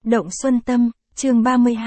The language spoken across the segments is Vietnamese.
Động Xuân Tâm, chương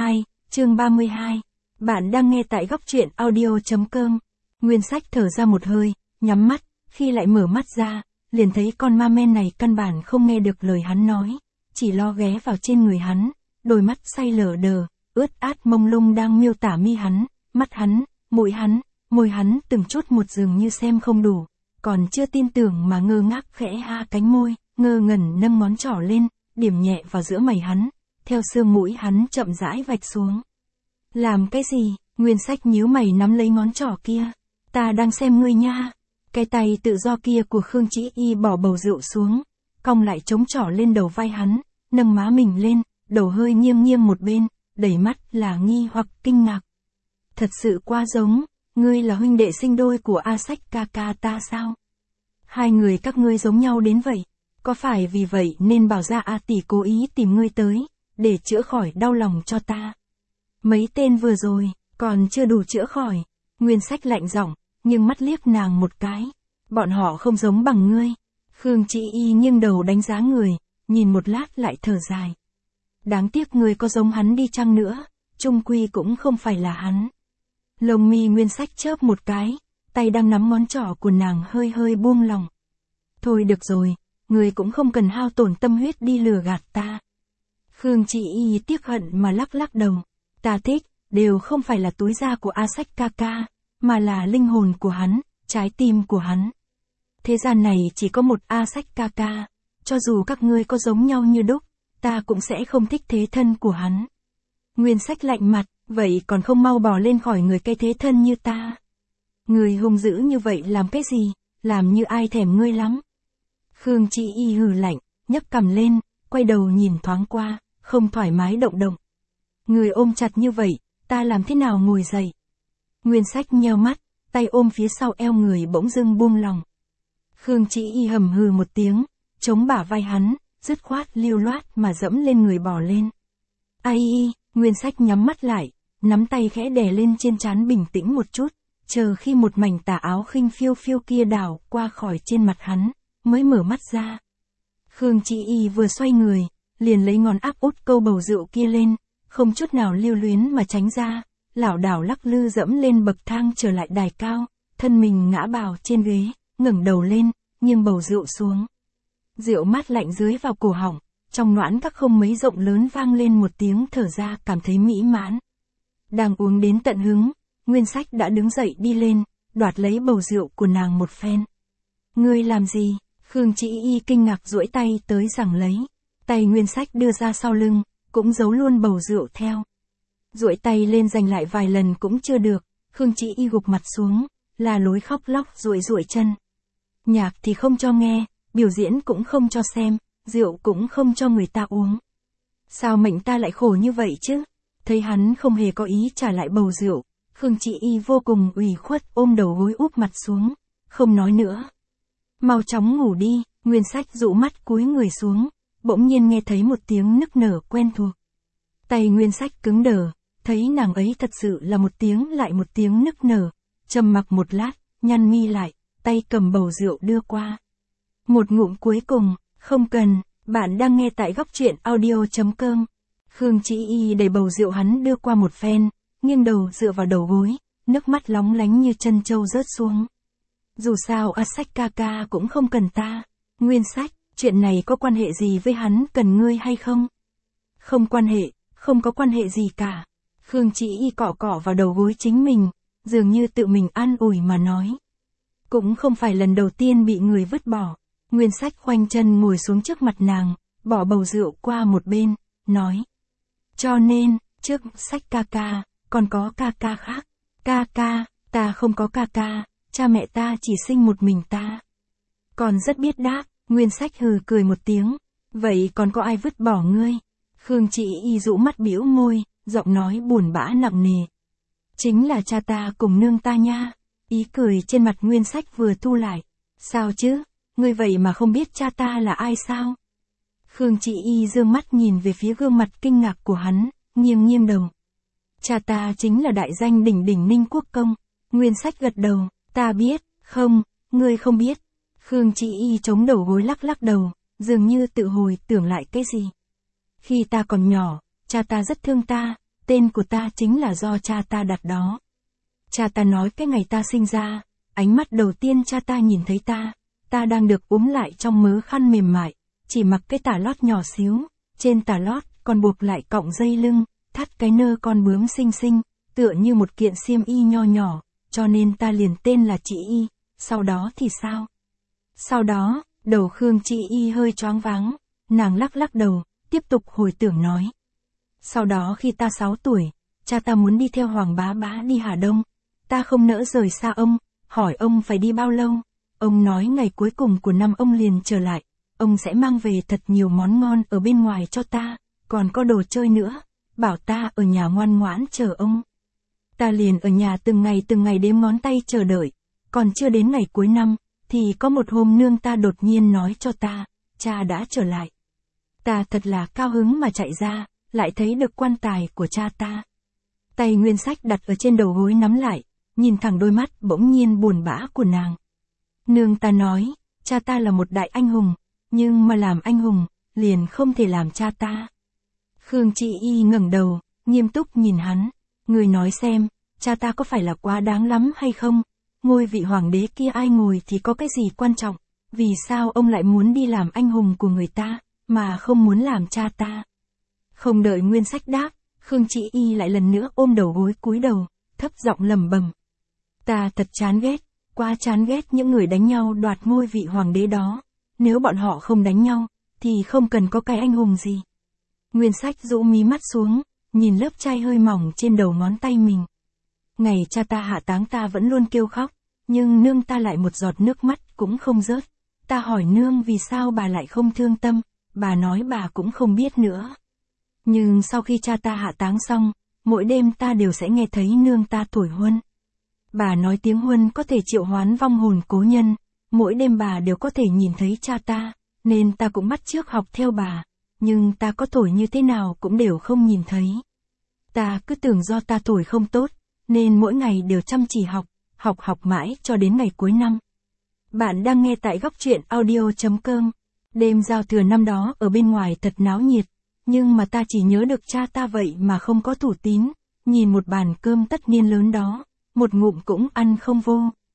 32. Bạn đang nghe tại góc truyện audio.com. Nguyên Sách thở ra một hơi, nhắm mắt, khi lại mở mắt ra, liền thấy con ma men này căn bản không nghe được lời hắn nói, chỉ lo ghé vào trên người hắn, đôi mắt say lờ đờ, ướt át mông lung đang miêu tả mi hắn, mắt hắn, mũi hắn, môi hắn từng chút một dường như xem không đủ, còn chưa tin tưởng mà ngơ ngác khẽ ha cánh môi, ngơ ngẩn nâng ngón trỏ lên, điểm nhẹ vào giữa mày hắn, theo xương mũi hắn chậm rãi vạch xuống. Làm cái gì? Nguyên Sách nhíu mày nắm lấy ngón trỏ kia. Ta đang xem ngươi nha. Cái tay tự do kia của Khương Chỉ Y bỏ bầu rượu xuống, cong lại chống trỏ lên đầu vai hắn, nâng má mình lên, đầu hơi nghiêng nghiêng một bên, đầy mắt là nghi hoặc kinh ngạc. Thật sự quá giống, ngươi là huynh đệ sinh đôi của A Sách ca ca ta sao? Hai người các ngươi giống nhau đến vậy, có phải vì vậy nên bảo ra A tỷ cố ý tìm ngươi tới, để chữa khỏi đau lòng cho ta? Mấy tên vừa rồi, còn chưa đủ chữa khỏi. Nguyên Sách lạnh giọng, nhưng mắt liếc nàng một cái. Bọn họ không giống bằng ngươi. Khương Chỉ Y nghiêng đầu đánh giá người, nhìn một lát lại thở dài. Đáng tiếc ngươi có giống hắn đi chăng nữa, chung quy cũng không phải là hắn. Lông mi Nguyên Sách chớp một cái, tay đang nắm ngón trỏ của nàng hơi hơi buông lòng. Thôi được rồi, ngươi cũng không cần hao tổn tâm huyết đi lừa gạt ta. Khương Chỉ Y tiếc hận mà lắc lắc đầu. Ta thích, đều không phải là túi da của A Sách ca ca, mà là linh hồn của hắn, trái tim của hắn. Thế gian này chỉ có một A Sách ca ca, cho dù các ngươi có giống nhau như đúc, ta cũng sẽ không thích thế thân của hắn. Nguyên Sách lạnh mặt, vậy còn không mau bỏ lên khỏi người cây thế thân như ta. Người hung dữ như vậy làm cái gì, làm như ai thèm ngươi lắm. Khương Chỉ Y hừ lạnh, nhấc cằm lên, quay đầu nhìn thoáng qua, không thoải mái động động. Người ôm chặt như vậy, ta làm thế nào ngồi dậy? Nguyên Sách nheo mắt, tay ôm phía sau eo người bỗng dưng buông lòng. Khương Chỉ Y hầm hừ một tiếng, chống bả vai hắn, dứt khoát lưu loát mà dẫm lên người bỏ lên. Ai y, Nguyên Sách nhắm mắt lại, nắm tay khẽ đè lên trên trán bình tĩnh một chút, chờ khi một mảnh tà áo khinh phiêu phiêu kia đảo qua khỏi trên mặt hắn, mới mở mắt ra. Khương Chỉ Y vừa xoay người, liền lấy ngón áp út câu bầu rượu kia lên, không chút nào lưu luyến mà tránh ra, lảo đảo lắc lư dẫm lên bậc thang trở lại đài cao, thân mình ngã bào trên ghế, ngẩng đầu lên, nghiêng bầu rượu xuống. Rượu mát lạnh dưới vào cổ họng, trong noãn các không mấy rộng lớn vang lên một tiếng thở ra cảm thấy mỹ mãn. Đang uống đến tận hứng, Nguyên Sách đã đứng dậy đi lên, đoạt lấy bầu rượu của nàng một phen. Ngươi làm gì? Khương Chỉ Y kinh ngạc duỗi tay tới giằng lấy. Tay Nguyên Sách đưa ra sau lưng, cũng giấu luôn bầu rượu theo. Duỗi tay lên giành lại vài lần cũng chưa được, Khương Chỉ Y gục mặt xuống, là lối khóc lóc duỗi chân. Nhạc thì không cho nghe, biểu diễn cũng không cho xem, rượu cũng không cho người ta uống. Sao mệnh ta lại khổ như vậy chứ? Thấy hắn không hề có ý trả lại bầu rượu, Khương Chỉ Y vô cùng ủy khuất ôm đầu gối úp mặt xuống, không nói nữa. Mau chóng ngủ đi. Nguyên Sách dụ mắt cúi người xuống, bỗng nhiên nghe thấy một tiếng nức nở quen thuộc. Tay Nguyên Sách cứng đờ, thấy nàng ấy thật sự là một tiếng lại một tiếng nức nở, trầm mặc một lát, nhăn mi lại, tay cầm bầu rượu đưa qua. Một ngụm cuối cùng, không cần, bạn đang nghe tại góc truyện audio.com. Khương Chỉ Y đẩy bầu rượu hắn đưa qua một phen, nghiêng đầu dựa vào đầu gối, nước mắt lóng lánh như chân trâu rớt xuống. Dù sao A Sách ca ca cũng không cần ta. Nguyên Sách, chuyện này có quan hệ gì với hắn cần ngươi hay không? Không quan hệ, không có quan hệ gì cả. Khương Chỉ Y cọ cọ vào đầu gối chính mình, dường như tự mình an ủi mà nói. Cũng không phải lần đầu tiên bị người vứt bỏ. Nguyên Sách khoanh chân ngồi xuống trước mặt nàng, bỏ bầu rượu qua một bên, nói. Cho nên, trước Sách ca ca, còn có ca ca khác. Ca ca, ta không có ca ca, cha mẹ ta chỉ sinh một mình ta. Còn rất biết đáp. Nguyên Sách hừ cười một tiếng. Vậy còn có ai vứt bỏ ngươi? Khương Chỉ Y rũ mắt bĩu môi, giọng nói buồn bã nặng nề. Chính là cha ta cùng nương ta nha. Ý cười trên mặt Nguyên Sách vừa thu lại. Sao chứ? Ngươi vậy mà không biết cha ta là ai sao? Khương Chỉ Y dương mắt nhìn về phía gương mặt kinh ngạc của hắn, nghiêng đầu. Cha ta chính là đại danh đỉnh đỉnh Ninh Quốc Công. Nguyên Sách gật đầu. Ta biết, không, ngươi không biết. Khương Chỉ Y chống đầu gối lắc lắc đầu, dường như tự hồi tưởng lại cái gì. Khi ta còn nhỏ, cha ta rất thương ta, tên của ta chính là do cha ta đặt đó. Cha ta nói cái ngày ta sinh ra, ánh mắt đầu tiên cha ta nhìn thấy ta đang được úm lại trong mớ khăn mềm mại, chỉ mặc cái tà lót nhỏ xíu, trên tà lót còn buộc lại cọng dây lưng, thắt cái nơ con bướm xinh xinh, tựa như một kiện xiêm y nho nhỏ, cho nên ta liền tên là chị Y. Sau đó thì sao? Sau đó, đầu Khương Chị Y hơi choáng váng, nàng lắc lắc đầu, tiếp tục hồi tưởng nói. Sau đó khi ta 6 tuổi, cha ta muốn đi theo Hoàng Bá Bá đi Hà Đông. Ta không nỡ rời xa ông, hỏi ông phải đi bao lâu. Ông nói ngày cuối cùng của năm ông liền trở lại, ông sẽ mang về thật nhiều món ngon ở bên ngoài cho ta, còn có đồ chơi nữa, bảo ta ở nhà ngoan ngoãn chờ ông. Ta liền ở nhà từng ngày đếm ngón tay chờ đợi, còn chưa đến ngày cuối năm, thì có một hôm nương ta đột nhiên nói cho ta, cha đã trở lại. Ta thật là cao hứng mà chạy ra, lại thấy được quan tài của cha ta. Tay Nguyên Sách đặt ở trên đầu gối nắm lại, nhìn thẳng đôi mắt bỗng nhiên buồn bã của nàng. Nương ta nói, cha ta là một đại anh hùng, nhưng mà làm anh hùng, liền không thể làm cha ta. Khương Chị Y ngẩng đầu, nghiêm túc nhìn hắn, người nói xem, cha ta có phải là quá đáng lắm hay không? Ngôi vị hoàng đế kia ai ngồi thì có cái gì quan trọng, vì sao ông lại muốn đi làm anh hùng của người ta, mà không muốn làm cha ta? Không đợi Nguyên Sách đáp, Khương Chị Y lại lần nữa ôm đầu gối cúi đầu, thấp giọng lẩm bẩm. Ta thật chán ghét, quá chán ghét những người đánh nhau đoạt ngôi vị hoàng đế đó. Nếu bọn họ không đánh nhau, thì không cần có cái anh hùng gì. Nguyên Sách rũ mí mắt xuống, nhìn lớp trai hơi mỏng trên đầu ngón tay mình. Ngày cha ta hạ táng ta vẫn luôn kêu khóc, nhưng nương ta lại một giọt nước mắt cũng không rớt. Ta hỏi nương vì sao bà lại không thương tâm, bà nói bà cũng không biết nữa. Nhưng sau khi cha ta hạ táng xong, mỗi đêm ta đều sẽ nghe thấy nương ta thổi huân. Bà nói tiếng huân có thể triệu hoán vong hồn cố nhân, mỗi đêm bà đều có thể nhìn thấy cha ta, nên ta cũng bắt chước học theo bà, nhưng ta có thổi như thế nào cũng đều không nhìn thấy. Ta cứ tưởng do ta thổi không tốt, nên mỗi ngày đều chăm chỉ học mãi cho đến ngày cuối năm. Bạn đang nghe tại góc truyện audio.com. Đêm giao thừa năm đó ở bên ngoài thật náo nhiệt, nhưng mà ta chỉ nhớ được cha ta vậy mà không có thủ tín, nhìn một bàn cơm tất niên lớn đó, một ngụm cũng ăn không vô.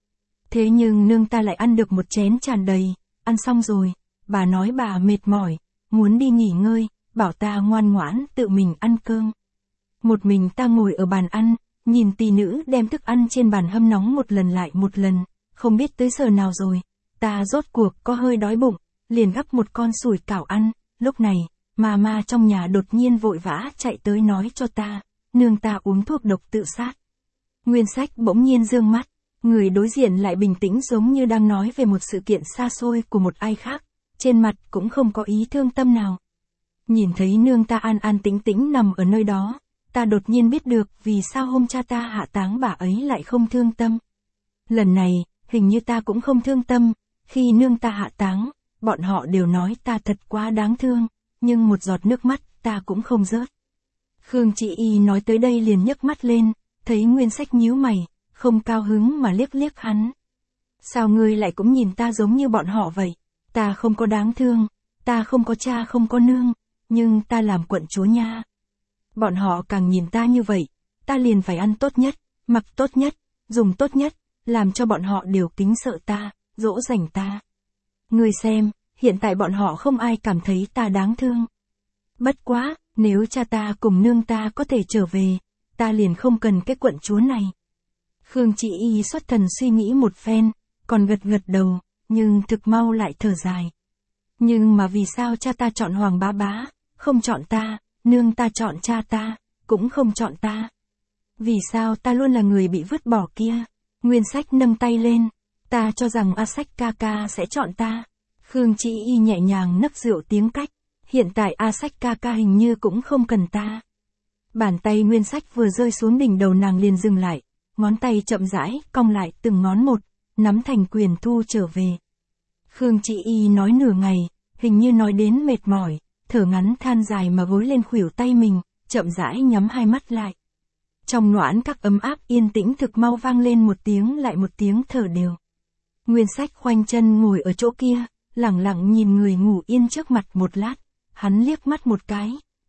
Thế nhưng nương ta lại ăn được một chén tràn đầy, ăn xong rồi, bà nói bà mệt mỏi, muốn đi nghỉ ngơi, bảo ta ngoan ngoãn tự mình ăn cơm. Một mình ta ngồi ở bàn ăn, nhìn tỷ nữ đem thức ăn trên bàn hâm nóng một lần lại một lần, không biết tới giờ nào rồi, ta rốt cuộc có hơi đói bụng, liền gắp một con sủi cảo ăn. Lúc này, mama trong nhà đột nhiên vội vã chạy tới nói cho ta, nương ta uống thuốc độc tự sát. Nguyên Sách bỗng nhiên dương mắt, người đối diện lại bình tĩnh giống như đang nói về một sự kiện xa xôi của một ai khác, trên mặt cũng không có ý thương tâm nào. Nhìn thấy nương ta an an tĩnh tĩnh nằm ở nơi đó, ta đột nhiên biết được vì sao hôm cha ta hạ táng bà ấy lại không thương tâm. Lần này, hình như ta cũng không thương tâm, khi nương ta hạ táng, bọn họ đều nói ta thật quá đáng thương, nhưng một giọt nước mắt ta cũng không rớt. Khương Chị Y nói tới đây liền nhấc mắt lên, thấy Nguyên Sách nhíu mày, không cao hứng mà liếc liếc hắn. Sao ngươi lại cũng nhìn ta giống như bọn họ vậy? Ta không có đáng thương, ta không có cha không có nương, nhưng ta làm quận chúa nha. Bọn họ càng nhìn ta như vậy, ta liền phải ăn tốt nhất, mặc tốt nhất, dùng tốt nhất, làm cho bọn họ đều kính sợ ta, dỗ dành ta. Ngươi xem, hiện tại bọn họ không ai cảm thấy ta đáng thương. Bất quá, nếu cha ta cùng nương ta có thể trở về, ta liền không cần cái quận chúa này. Khương Chị Y xuất thần suy nghĩ một phen, còn gật gật đầu, nhưng thực mau lại thở dài. Nhưng mà vì sao cha ta chọn Hoàng Bá Bá, không chọn ta, nương ta chọn cha ta, cũng không chọn ta. Vì sao ta luôn là người bị vứt bỏ kia? Nguyên Sách nâng tay lên, ta cho rằng A Sách ca ca sẽ chọn ta. Khương Chị Y nhẹ nhàng nấc rượu tiếng cách, hiện tại A Sách ca ca hình như cũng không cần ta. Bàn tay Nguyên Sách vừa rơi xuống đỉnh đầu nàng liền dừng lại, ngón tay chậm rãi, cong lại từng ngón một, nắm thành quyền thu trở về. Khương Chị Y nói nửa ngày, hình như nói đến mệt mỏi, thở ngắn than dài mà gối lên khuỷu tay mình, chậm rãi nhắm hai mắt lại. Trong noãn các ấm áp yên tĩnh thực mau vang lên một tiếng lại một tiếng thở đều. Nguyên Sách khoanh chân ngồi ở chỗ kia, lẳng lặng nhìn người ngủ yên trước mặt một lát, hắn liếc mắt một cái,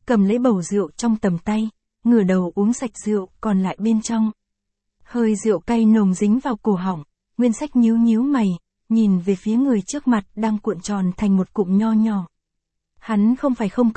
cầm lấy bầu rượu trong tầm tay, ngửa đầu uống sạch rượu còn lại bên trong. Hơi rượu cay nồng dính vào cổ họng, Nguyên Sách nhíu nhíu mày, nhìn về phía người trước mặt đang cuộn tròn thành một cụm nho nhỏ. Hắn không phải không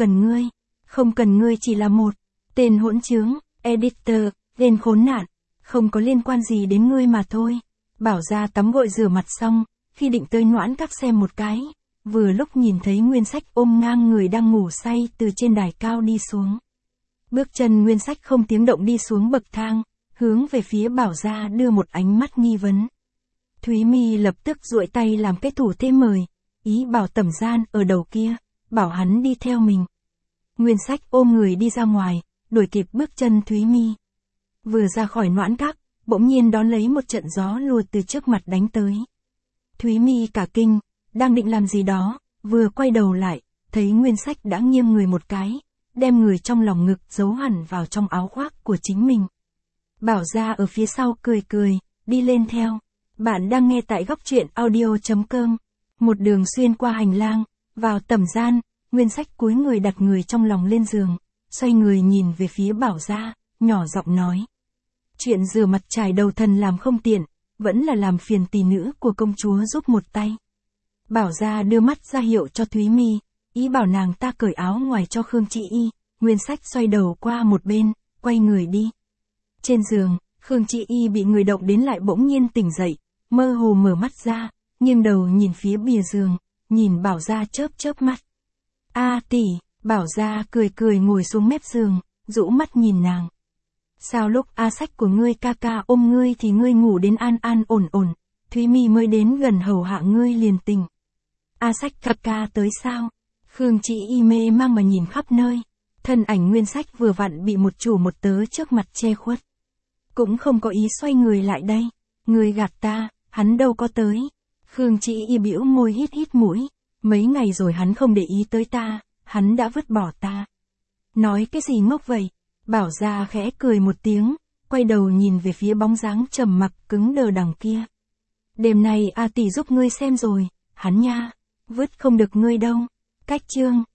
cần ngươi chỉ là một tên hỗn trướng, editor, tên khốn nạn, không có liên quan gì đến ngươi mà thôi. Bảo Gia tắm gội rửa mặt xong, khi định tới Noãn Các xem một cái, vừa lúc nhìn thấy Nguyên Sách ôm ngang người đang ngủ say từ trên đài cao đi xuống. Bước chân Nguyên Sách không tiếng động đi xuống bậc thang, hướng về phía Bảo Gia đưa một ánh mắt nghi vấn. Thúy Mi lập tức duỗi tay làm cái thủ thế mời, ý bảo Tẩm Gian ở đầu kia, bảo hắn đi theo mình. Nguyên Sách ôm người đi ra ngoài, đuổi kịp bước chân Thúy Mi. Vừa ra khỏi Noãn Các, bỗng nhiên đón lấy một trận gió lùa từ trước mặt đánh tới. Thúy Mi cả kinh, đang định làm gì đó, vừa quay đầu lại, thấy Nguyên Sách đã nghiêng người một cái, đem người trong lòng ngực giấu hẳn vào trong áo khoác của chính mình. Bảo Gia ở phía sau cười cười, đi lên theo. Bạn đang nghe tại góc truyện audio.com. Một đường xuyên qua hành lang, vào tẩm gian, Nguyên Sách cúi người đặt người trong lòng lên giường, xoay người nhìn về phía Bảo Gia, nhỏ giọng nói. Chuyện rửa mặt trải đầu thần làm không tiện, vẫn là làm phiền tỷ nữ của công chúa giúp một tay. Bảo Gia đưa mắt ra hiệu cho Thúy Mi, ý bảo nàng ta cởi áo ngoài cho Khương Chị Y. Nguyên Sách xoay đầu qua một bên, quay người đi. Trên giường, Khương Chị Y bị người động đến lại bỗng nhiên tỉnh dậy, mơ hồ mở mắt ra, nghiêng đầu nhìn phía bìa giường, nhìn Bảo Gia chớp chớp mắt. A tỷ, Bảo Gia cười cười ngồi xuống mép giường, rũ mắt nhìn nàng. Sao lúc A Sách của ngươi ca ca ôm ngươi thì ngươi ngủ đến an an ổn ổn, Thúy Mi mới đến gần hầu hạ ngươi liền tỉnh. A Sách ca ca tới sao? Khương Chị Y mê mang mà nhìn khắp nơi, thân ảnh Nguyên Sách vừa vặn bị một chủ một tớ trước mặt che khuất. Cũng không có ý xoay người lại đây, ngươi gạt ta, hắn đâu có tới. Khương Chị Y bĩu môi hít hít mũi, mấy ngày rồi hắn không để ý tới ta, hắn đã vứt bỏ ta. Nói cái gì ngốc vậy? Bảo Gia khẽ cười một tiếng, quay đầu nhìn về phía bóng dáng trầm mặc cứng đờ đằng kia. Đêm nay A tỷ giúp ngươi xem rồi, hắn nha, vứt không được ngươi đâu. Cách chương